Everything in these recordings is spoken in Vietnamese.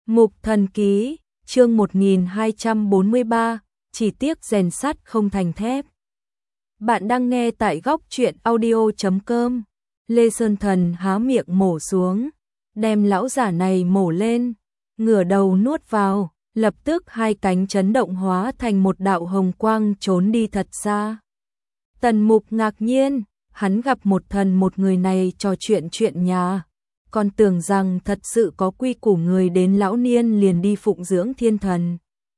Mục Thần Ký, chương 1243, chỉ tiếc rèn sắt không thành thép. Bạn đang nghe tại góc truyện audio.com. Lê Sơn Thần há miệng mổ xuống, đem lão giả này mổ lên, ngửa đầu nuốt vào, lập tức hai cánh chấn động hóa thành một đạo hồng quang trốn đi thật xa. Tần Mục ngạc nhiên, hắn gặp một thần một người này trò chuyện nhà, còn tưởng rằng thật sự có quy củ người đến lão niên liền đi phụng dưỡng thiên thần.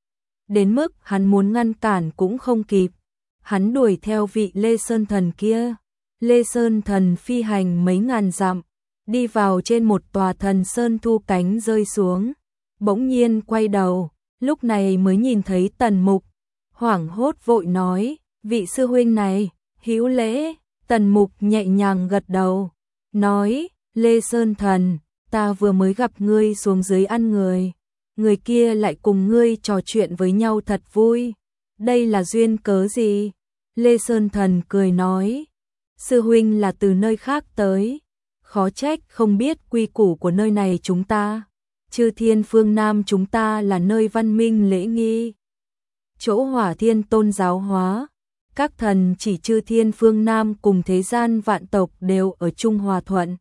Đến mức hắn muốn ngăn cản cũng không kịp, hắn đuổi theo vị Lê Sơn Thần kia. Lê Sơn Thần phi hành mấy ngàn dặm, đi vào trên một tòa thần sơn thu cánh rơi xuống, bỗng nhiên quay đầu, lúc này mới nhìn thấy Tần Mục, hoảng hốt vội nói, vị sư huynh này, hữu lễ. Tần Mục nhẹ nhàng gật đầu, nói, Lê Sơn Thần, ta vừa mới gặp ngươi xuống dưới ăn người kia lại cùng ngươi trò chuyện với nhau thật vui, đây là duyên cớ gì? Lê Sơn Thần cười nói, sư huynh là từ nơi khác tới, khó trách không biết quy củ của nơi này chúng ta, Chư Thiên phương Nam chúng ta là nơi văn minh lễ nghi, chỗ Hỏa Thiên tôn giáo hóa, các thần chỉ Chư Thiên phương Nam cùng thế gian vạn tộc đều ở chung hòa thuận.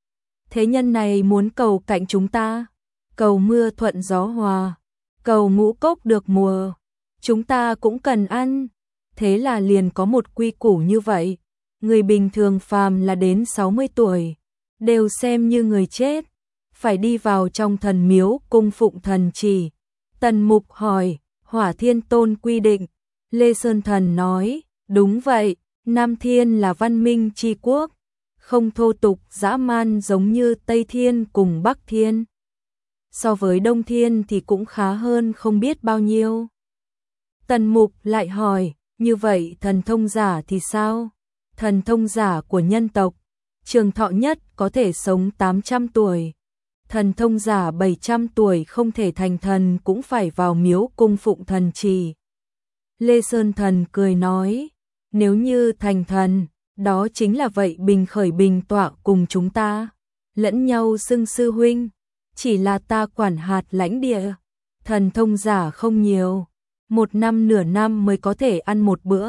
Thế nhân này muốn cầu cạnh chúng ta, cầu mưa thuận gió hòa, cầu ngũ cốc được mùa, chúng ta cũng cần ăn, thế là liền có một quy củ như vậy. Người bình thường phàm là đến 60 tuổi, đều xem như người chết, phải đi vào trong thần miếu cung phụng thần chỉ. Tần Mục hỏi, Hỏa Thiên Tôn quy định, Lê Sơn Thần nói, đúng vậy, Nam Thiên là văn minh tri quốc, không thô tục dã man giống như Tây Thiên cùng Bắc Thiên. So với Đông Thiên thì cũng khá hơn không biết bao nhiêu. Tần Mục lại hỏi, như vậy thần thông giả thì sao? Thần thông giả của nhân tộc, trường thọ nhất có thể sống 800 tuổi. Thần thông giả 700 tuổi không thể thành thần cũng phải vào miếu cung phụng thần trì. Lê Sơn Thần cười nói, nếu như thành thần, đó chính là vậy bình khởi bình tọa cùng chúng ta, lẫn nhau xưng sư huynh, chỉ là ta quản hạt lãnh địa, thần thông giả không nhiều, 1 năm nửa năm mới có thể ăn một bữa.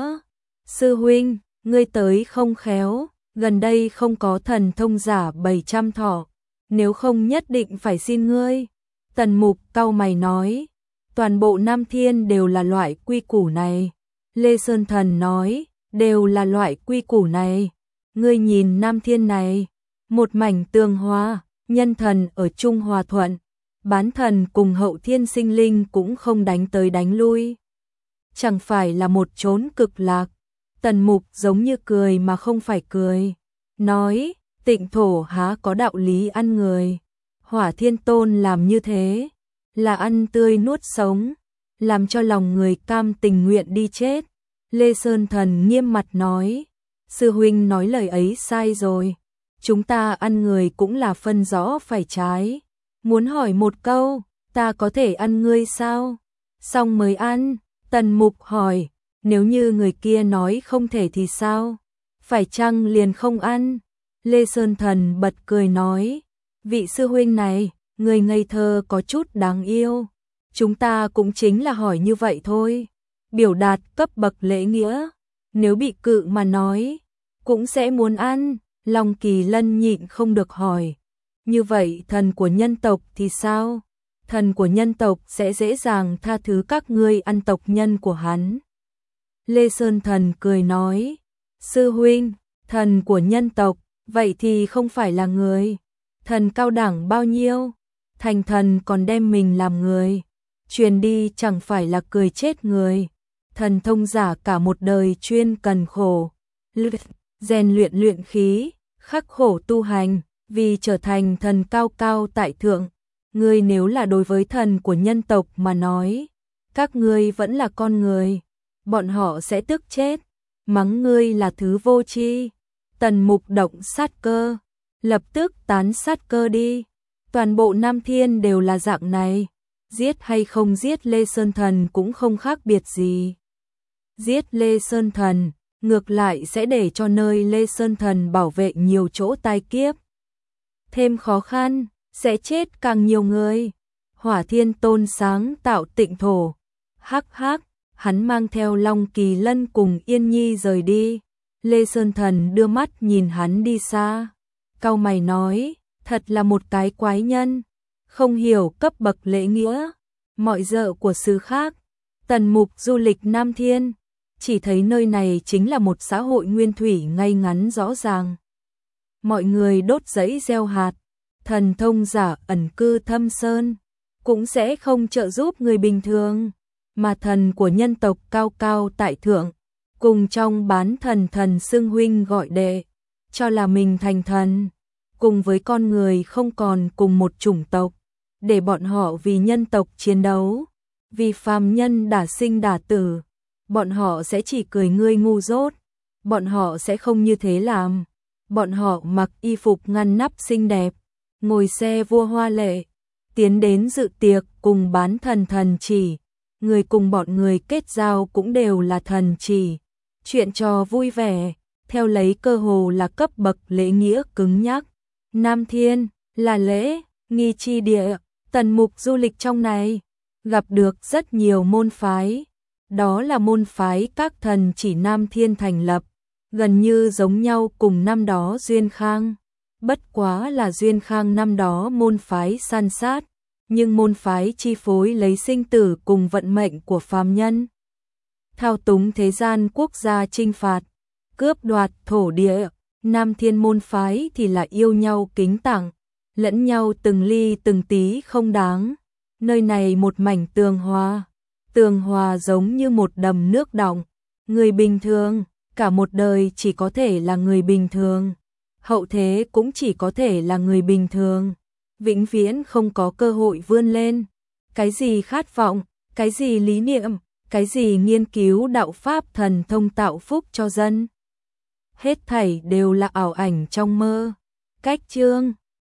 Sư huynh, ngươi tới không khéo, gần đây không có thần thông giả 700 thọ, nếu không nhất định phải xin ngươi. Tần Mục cau mày nói, toàn bộ Nam Thiên đều là loại quy củ này. Lê Sơn Thần nói, đều là loại quy củ này. Ngươi nhìn Nam Thiên này, một mảnh tường hòa, nhân thần ở chung hòa thuận, bán thần cùng hậu thiên sinh linh cũng không đánh tới đánh lui. Chẳng phải là một chốn cực lạc. Tần Mục giống như cười mà không phải cười, nói, Tịnh thổ há có đạo lý ăn người. Hỏa Thiên Tôn làm như thế, là ăn tươi nuốt sống, làm cho lòng người cam tình nguyện đi chết. Lê Sơn Thần nghiêm mặt nói, sư huynh nói lời ấy sai rồi, chúng ta ăn người cũng là phân rõ phải trái. Muốn hỏi một câu, ta có thể ăn ngươi sao? Xong mới ăn. Tần Mục hỏi, nếu như người kia nói không thể thì sao? Phải chăng liền không ăn? Lê Sơn Thần bật cười nói, vị sư huynh này, người ngây thơ có chút đáng yêu. Chúng ta cũng chính là hỏi như vậy thôi, biểu đạt cấp bậc lễ nghĩa. Nếu bị cự mà nói, cũng sẽ muốn ăn. Long Kỳ Lân nhịn không được hỏi, như vậy thần của nhân tộc thì sao? Thần của nhân tộc sẽ dễ dàng tha thứ các ngươi ăn tộc nhân của hắn. Lê Sơn Thần cười nói, sư huynh, thần của nhân tộc, vậy thì không phải là người. Thần cao đẳng bao nhiêu, thành thần còn đem mình làm người, truyền đi chẳng phải là cười chết người. Thần thông giả cả một đời chuyên cần khổ, rèn luyện luyện khí, khắc khổ tu hành, vì trở thành thần cao cao tại thượng. Ngươi nếu là đối với thần của nhân tộc mà nói, các ngươi vẫn là con người, bọn họ sẽ tức chết, mắng ngươi là thứ vô tri. Tần Mục động sát cơ, lập tức tán sát cơ đi. Toàn bộ Nam Thiên đều là dạng này, giết hay không giết Lê Sơn Thần cũng không khác biệt gì. Giết Lê Sơn Thần, ngược lại sẽ để cho nơi Lê Sơn Thần bảo vệ nhiều chỗ tai kiếp. Thêm khó khăn, sẽ chết càng nhiều người. Hỏa Thiên Tôn sáng tạo tịnh thổ. Hắc hắc, hắn mang theo Long Kỳ Lân cùng Yên Nhi rời đi. Lê Sơn Thần đưa mắt nhìn hắn đi xa. Cau mày nói, thật là một cái quái nhân, không hiểu cấp bậc lễ nghĩa, mọi dợ của xứ khác. Tần Mục du lịch Nam Thiên, chỉ thấy nơi này chính là một xã hội nguyên thủy ngay ngắn rõ ràng. Mọi người đốt giấy gieo hạt, thần thông giả ẩn cư thâm sơn, cũng sẽ không trợ giúp người bình thường, mà thần của nhân tộc cao cao tại thượng, cùng trong bán thần xưng huynh gọi đệ, cho là mình thành thần, cùng với con người không còn cùng một chủng tộc, để bọn họ vì nhân tộc chiến đấu, vì phàm nhân đả sinh đả tử, bọn họ sẽ chỉ cười ngươi ngu dốt, bọn họ sẽ không như thế làm, bọn họ mặc y phục ngăn nắp xinh đẹp, ngồi xe vua hoa lệ, tiến đến dự tiệc cùng bán thần chỉ, người cùng bọn người kết giao cũng đều là thần chỉ, chuyện trò vui vẻ, theo lấy cơ hồ là cấp bậc lễ nghĩa cứng nhắc. Nam Thiên là lễ nghi chi địa, Tần Mục du lịch trong này, gặp được rất nhiều môn phái, đó là môn phái các thần chỉ Nam Thiên thành lập, gần như giống nhau cùng năm đó Duyên Khang, bất quá là Duyên Khang năm đó môn phái san sát, nhưng môn phái chi phối lấy sinh tử cùng vận mệnh của phàm nhân, thao túng thế gian quốc gia chinh phạt, cướp đoạt thổ địa. Nam Thiên môn phái thì là yêu nhau kính tặng, lẫn nhau từng ly từng tí không đáng. Nơi này một mảnh tường hòa giống như một đầm nước đọng. Người bình thường, cả một đời chỉ có thể là người bình thường. Hậu thế cũng chỉ có thể là người bình thường. Vĩnh viễn không có cơ hội vươn lên. Cái gì khát vọng, cái gì lý niệm, cái gì nghiên cứu đạo pháp thần thông tạo phúc cho dân. Hết thảy đều là ảo ảnh trong mơ. Cách chương